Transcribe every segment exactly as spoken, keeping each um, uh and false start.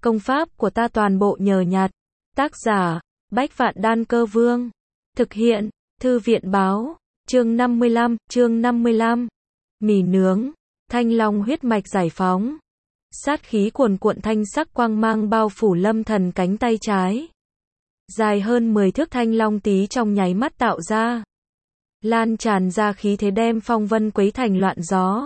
Công pháp của ta toàn bộ nhờ nhặt. Tác giả, Bách Vạn Đan Cơ Vương. Thực hiện, Thư viện Báo. Chương năm mươi lăm, chương năm mươi lăm. Mì nướng, thanh long huyết mạch giải phóng. Sát khí cuồn cuộn, thanh sắc quang mang bao phủ Lâm Thần cánh tay trái. Dài hơn mười thước thanh long tí trong nháy mắt tạo ra. Lan tràn ra khí thế đem phong vân quấy thành loạn gió.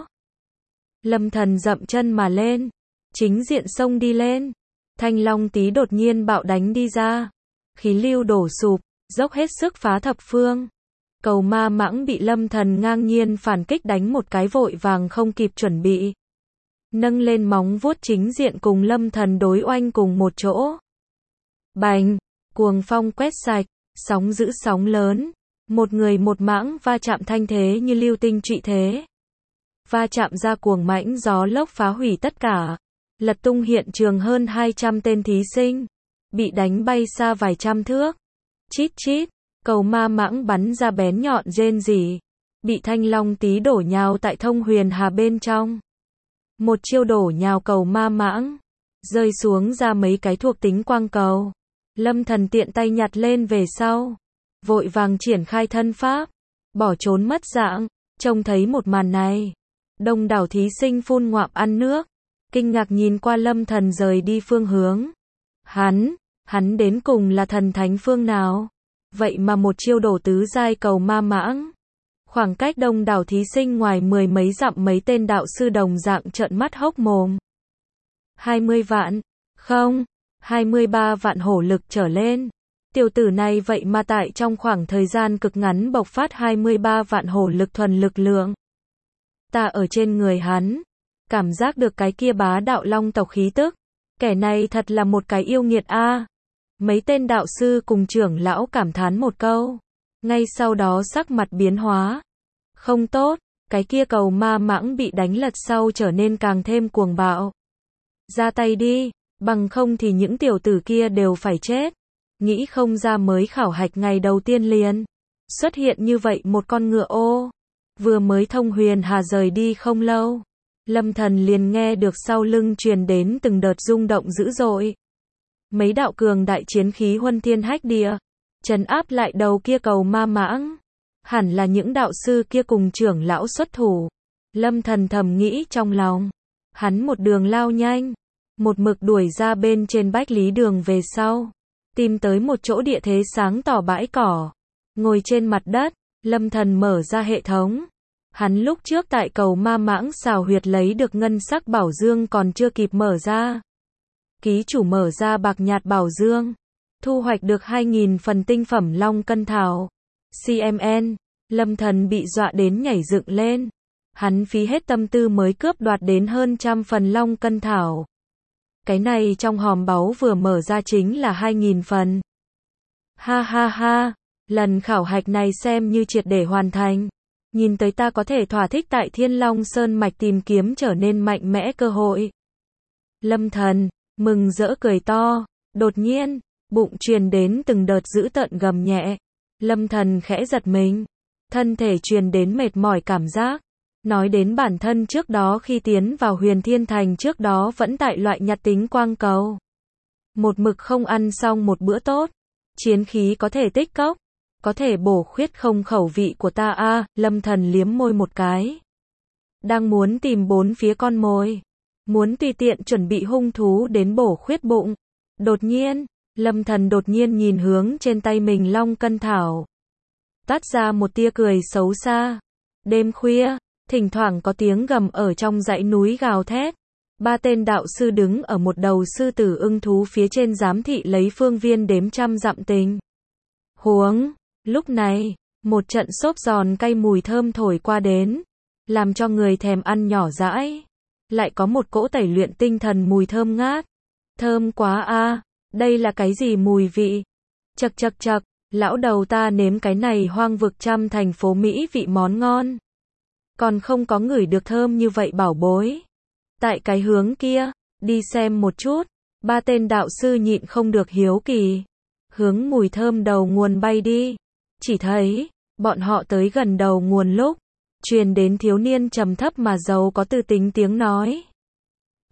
Lâm Thần dậm chân mà lên. Chính diện xông đi lên. Thanh long tí đột nhiên bạo đánh đi ra. Khí lưu đổ sụp, dốc hết sức phá thập phương. Cầu ma mãng bị Lâm Thần ngang nhiên phản kích đánh một cái vội vàng không kịp chuẩn bị. Nâng lên móng vuốt chính diện cùng Lâm Thần đối oanh cùng một chỗ. Bành, cuồng phong quét sạch, sóng dữ sóng lớn. Một người một mãng va chạm thanh thế như lưu tinh trụy thế. Va chạm ra cuồng mãnh gió lốc phá hủy tất cả. Lật tung hiện trường hơn hai trăm tên thí sinh. Bị đánh bay xa vài trăm thước. Chít chít, cầu ma mãng bắn ra bén nhọn rên rỉ. Bị thanh long tí đổ nhào tại thông huyền hà bên trong. Một chiêu đổ nhào cầu ma mãng. Rơi xuống ra mấy cái thuộc tính quang cầu. Lâm Thần tiện tay nhặt lên về sau. Vội vàng triển khai thân pháp. Bỏ trốn mất dạng. Trông thấy một màn này. Đông đảo thí sinh phun ngoạm ăn nước. Kinh ngạc nhìn qua Lâm Thần rời đi phương hướng. Hắn, hắn đến cùng là thần thánh phương nào? Vậy mà một chiêu đổ tứ giai cầu ma mãng. Khoảng cách đông đảo thí sinh ngoài mười mấy dặm, mấy tên đạo sư đồng dạng trợn mắt hốc mồm. hai mươi vạn, không, hai mươi ba vạn hổ lực trở lên. Tiểu tử này vậy mà tại trong khoảng thời gian cực ngắn bộc phát hai mươi ba vạn hổ lực thuần lực lượng. Ta ở trên người hắn, cảm giác được cái kia bá đạo long tộc khí tức. Kẻ này thật là một cái yêu nghiệt a. À. Mấy tên đạo sư cùng trưởng lão cảm thán một câu. Ngay sau đó sắc mặt biến hóa. Không tốt, cái kia cầu ma mãng bị đánh lật sau trở nên càng thêm cuồng bạo. Ra tay đi, bằng không thì những tiểu tử kia đều phải chết. Nghĩ không ra mới khảo hạch ngày đầu tiên liền. Xuất hiện như vậy một con ngựa ô. Vừa mới thông huyền hà rời đi không lâu. Lâm Thần liền nghe được sau lưng truyền đến từng đợt rung động dữ dội. Mấy đạo cường đại chiến khí huân thiên hách địa. Trấn áp lại đầu kia cầu ma mãng. Hẳn là những đạo sư kia cùng trưởng lão xuất thủ. Lâm Thần thầm nghĩ trong lòng. Hắn một đường lao nhanh. Một mực đuổi ra bên trên bách lý đường về sau. Tìm tới một chỗ địa thế sáng tỏ bãi cỏ. Ngồi trên mặt đất. Lâm Thần mở ra hệ thống. Hắn lúc trước tại cầu ma mãng xào huyệt lấy được ngân sắc bảo dương còn chưa kịp mở ra. Ký chủ mở ra bạc nhạt bảo dương. Thu hoạch được hai nghìn phần tinh phẩm long cân thảo. xê em en. Lâm Thần bị dọa đến nhảy dựng lên. Hắn phí hết tâm tư mới cướp đoạt đến hơn trăm phần long cân thảo. Cái này trong hòm báu vừa mở ra chính là hai nghìn phần. Ha ha ha. Lần khảo hạch này xem như triệt để hoàn thành. Nhìn tới ta có thể thỏa thích tại Thiên Long Sơn mạch tìm kiếm trở nên mạnh mẽ cơ hội. Lâm Thần, mừng rỡ cười to. Đột nhiên, bụng truyền đến từng đợt dữ tợn gầm nhẹ. Lâm Thần khẽ giật mình. Thân thể truyền đến mệt mỏi cảm giác. Nói đến bản thân trước đó khi tiến vào Huyền Thiên Thành trước đó vẫn tại loại nhặt tính quang cầu. Một mực không ăn xong một bữa tốt. Chiến khí có thể tích cốc. Có thể bổ khuyết không khẩu vị của ta a. À, Lâm Thần liếm môi một cái. Đang muốn tìm bốn phía con mồi. Muốn tùy tiện chuẩn bị hung thú đến bổ khuyết bụng. Đột nhiên, Lâm Thần đột nhiên nhìn hướng trên tay mình long cân thảo. Tát ra một tia cười xấu xa. Đêm khuya, thỉnh thoảng có tiếng gầm ở trong dãy núi gào thét. Ba tên đạo sư đứng ở một đầu sư tử ưng thú phía trên giám thị lấy phương viên đếm trăm dặm tình huống. Lúc này, một trận xốp giòn cay mùi thơm thổi qua đến, làm cho người thèm ăn nhỏ dãi. Lại có một cỗ tẩy luyện tinh thần mùi thơm ngát. Thơm quá a, à, đây là cái gì mùi vị? Chậc chậc chậc, lão đầu ta nếm cái này hoang vực trăm thành phố Mỹ vị món ngon. Còn không có ngửi được thơm như vậy bảo bối. Tại cái hướng kia, đi xem một chút. Ba tên đạo sư nhịn không được hiếu kỳ. Hướng mùi thơm đầu nguồn bay đi. Chỉ thấy, bọn họ tới gần đầu nguồn lúc, truyền đến thiếu niên trầm thấp mà giàu có tư tính tiếng nói.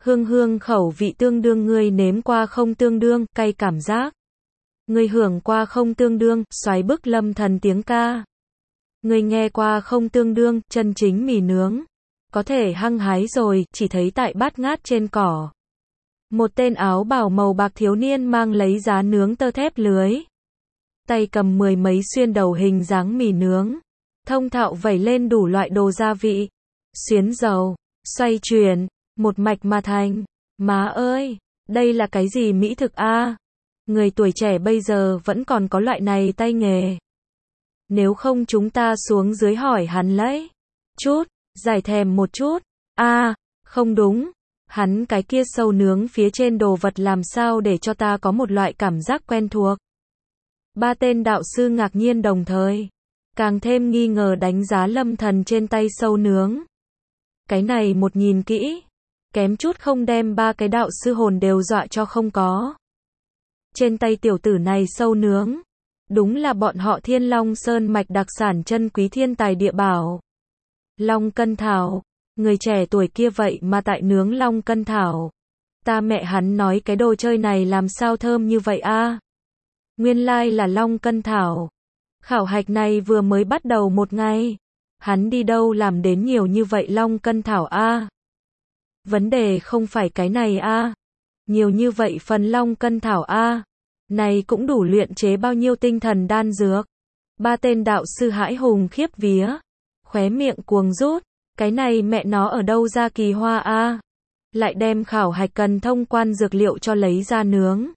Hương hương khẩu vị tương đương, ngươi nếm qua không tương đương, cay cảm giác. Ngươi hưởng qua không tương đương, xoáy bức Lâm Thần tiếng ca. Ngươi nghe qua không tương đương, chân chính mì nướng. Có thể hăng hái rồi, chỉ thấy tại bát ngát trên cỏ. Một tên áo bào màu bạc thiếu niên mang lấy giá nướng tơ thép lưới. Tay cầm mười mấy xuyên đầu hình dáng mì nướng. Thông thạo vẩy lên đủ loại đồ gia vị. Xuyến dầu, xoay chuyển, một mạch mà thành. Má ơi, đây là cái gì mỹ thực a? Người tuổi trẻ bây giờ vẫn còn có loại này tay nghề. Nếu không chúng ta xuống dưới hỏi hắn lấy. Chút, giải thèm một chút. A, không đúng. Hắn cái kia sâu nướng phía trên đồ vật làm sao để cho ta có một loại cảm giác quen thuộc. Ba tên đạo sư ngạc nhiên đồng thời. Càng thêm nghi ngờ đánh giá Lâm Thần trên tay sâu nướng. Cái này một nhìn kỹ. Kém chút không đem ba cái đạo sư hồn đều dọa cho không có. Trên tay tiểu tử này sâu nướng. Đúng là bọn họ Thiên Long Sơn mạch đặc sản chân quý thiên tài địa bảo. Long cân thảo. Người trẻ tuổi kia vậy mà tại nướng long cân thảo. Ta mẹ hắn nói cái đồ chơi này làm sao thơm như vậy a? Nguyên lai là long cân thảo. Khảo hạch này vừa mới bắt đầu một ngày. Hắn đi đâu làm đến nhiều như vậy long cân thảo a? Vấn đề không phải cái này a. Nhiều như vậy phần long cân thảo a. Này cũng đủ luyện chế bao nhiêu tinh thần đan dược. Ba tên đạo sư hãi hùng khiếp vía. Khóe miệng cuồng rút. Cái này mẹ nó ở đâu ra kỳ hoa a? Lại đem khảo hạch cần thông quan dược liệu cho lấy ra nướng.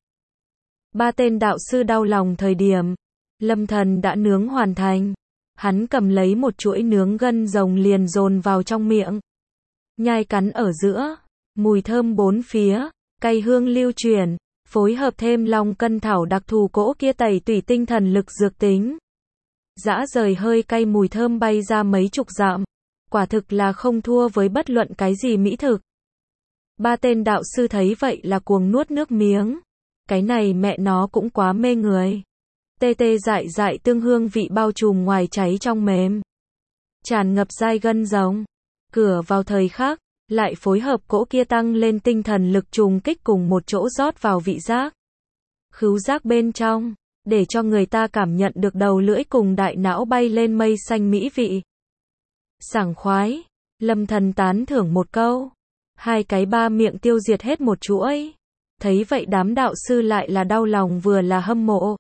Ba tên đạo sư đau lòng thời điểm. Lâm Thần đã nướng hoàn thành. Hắn cầm lấy một chuỗi nướng gân rồng liền dồn vào trong miệng. Nhai cắn ở giữa. Mùi thơm bốn phía. Cay hương lưu truyền. Phối hợp thêm long cân thảo đặc thù cỗ kia tẩy tủy tinh thần lực dược tính. Dã rời hơi cay mùi thơm bay ra mấy chục dặm. Quả thực là không thua với bất luận cái gì mỹ thực. Ba tên đạo sư thấy vậy là cuồng nuốt nước miếng. Cái này mẹ nó cũng quá mê người. Tê tê dại dại tương hương vị bao trùm ngoài cháy trong mềm. Tràn ngập dai gân rồng. Cửa vào thời khắc, lại phối hợp cỗ kia tăng lên tinh thần lực trùng kích cùng một chỗ rót vào vị giác. Khứu giác bên trong, để cho người ta cảm nhận được đầu lưỡi cùng đại não bay lên mây xanh mỹ vị. Sảng khoái, Lâm Thần tán thưởng một câu. Hai cái ba miệng tiêu diệt hết một chuỗi. Thấy vậy đám đạo sư lại là đau lòng vừa là hâm mộ.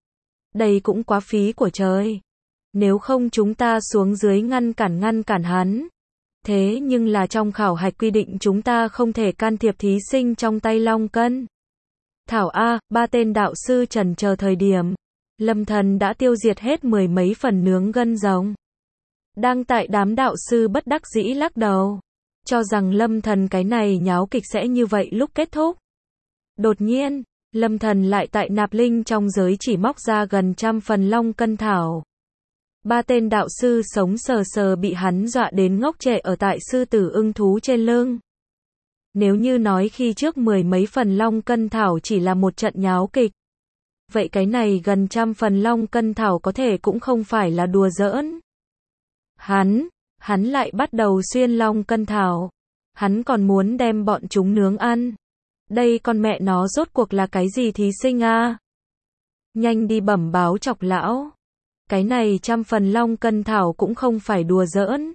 Đây cũng quá phí của trời. Nếu không chúng ta xuống dưới ngăn cản ngăn cản hắn. Thế nhưng là trong khảo hạch quy định chúng ta không thể can thiệp thí sinh trong tay long cân thảo a. Ba tên đạo sư trần chờ thời điểm. Lâm Thần đã tiêu diệt hết mười mấy phần nướng gân rồng. Đang tại đám đạo sư bất đắc dĩ lắc đầu. Cho rằng Lâm Thần cái này nháo kịch sẽ như vậy lúc kết thúc. Đột nhiên, Lâm Thần lại tại nạp linh trong giới chỉ móc ra gần trăm phần long cân thảo. Ba tên đạo sư sống sờ sờ bị hắn dọa đến ngốc trệ ở tại sư tử ưng thú trên lưng. Nếu như nói khi trước mười mấy phần long cân thảo chỉ là một trận nháo kịch. Vậy cái này gần trăm phần long cân thảo có thể cũng không phải là đùa giỡn. Hắn, hắn lại bắt đầu xuyên long cân thảo. Hắn còn muốn đem bọn chúng nướng ăn. Đây con mẹ nó rốt cuộc là cái gì thí sinh a? Nhanh đi bẩm báo Chọc lão. Cái này trăm phần long cân thảo cũng không phải đùa giỡn.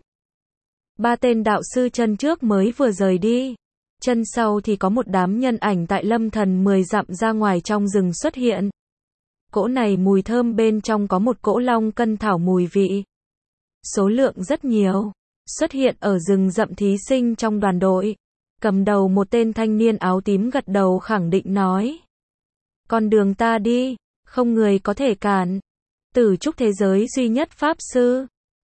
Ba tên đạo sư chân trước mới vừa rời đi. Chân sau thì có một đám nhân ảnh tại Lâm Thần mười dặm ra ngoài trong rừng xuất hiện. Cỗ này mùi thơm bên trong có một cỗ long cân thảo mùi vị. Số lượng rất nhiều. Xuất hiện ở rừng rậm thí sinh trong đoàn đội. Cầm đầu một tên thanh niên áo tím gật đầu khẳng định nói. Con đường ta đi, không người có thể cản. Tử trúc thế giới duy nhất pháp sư.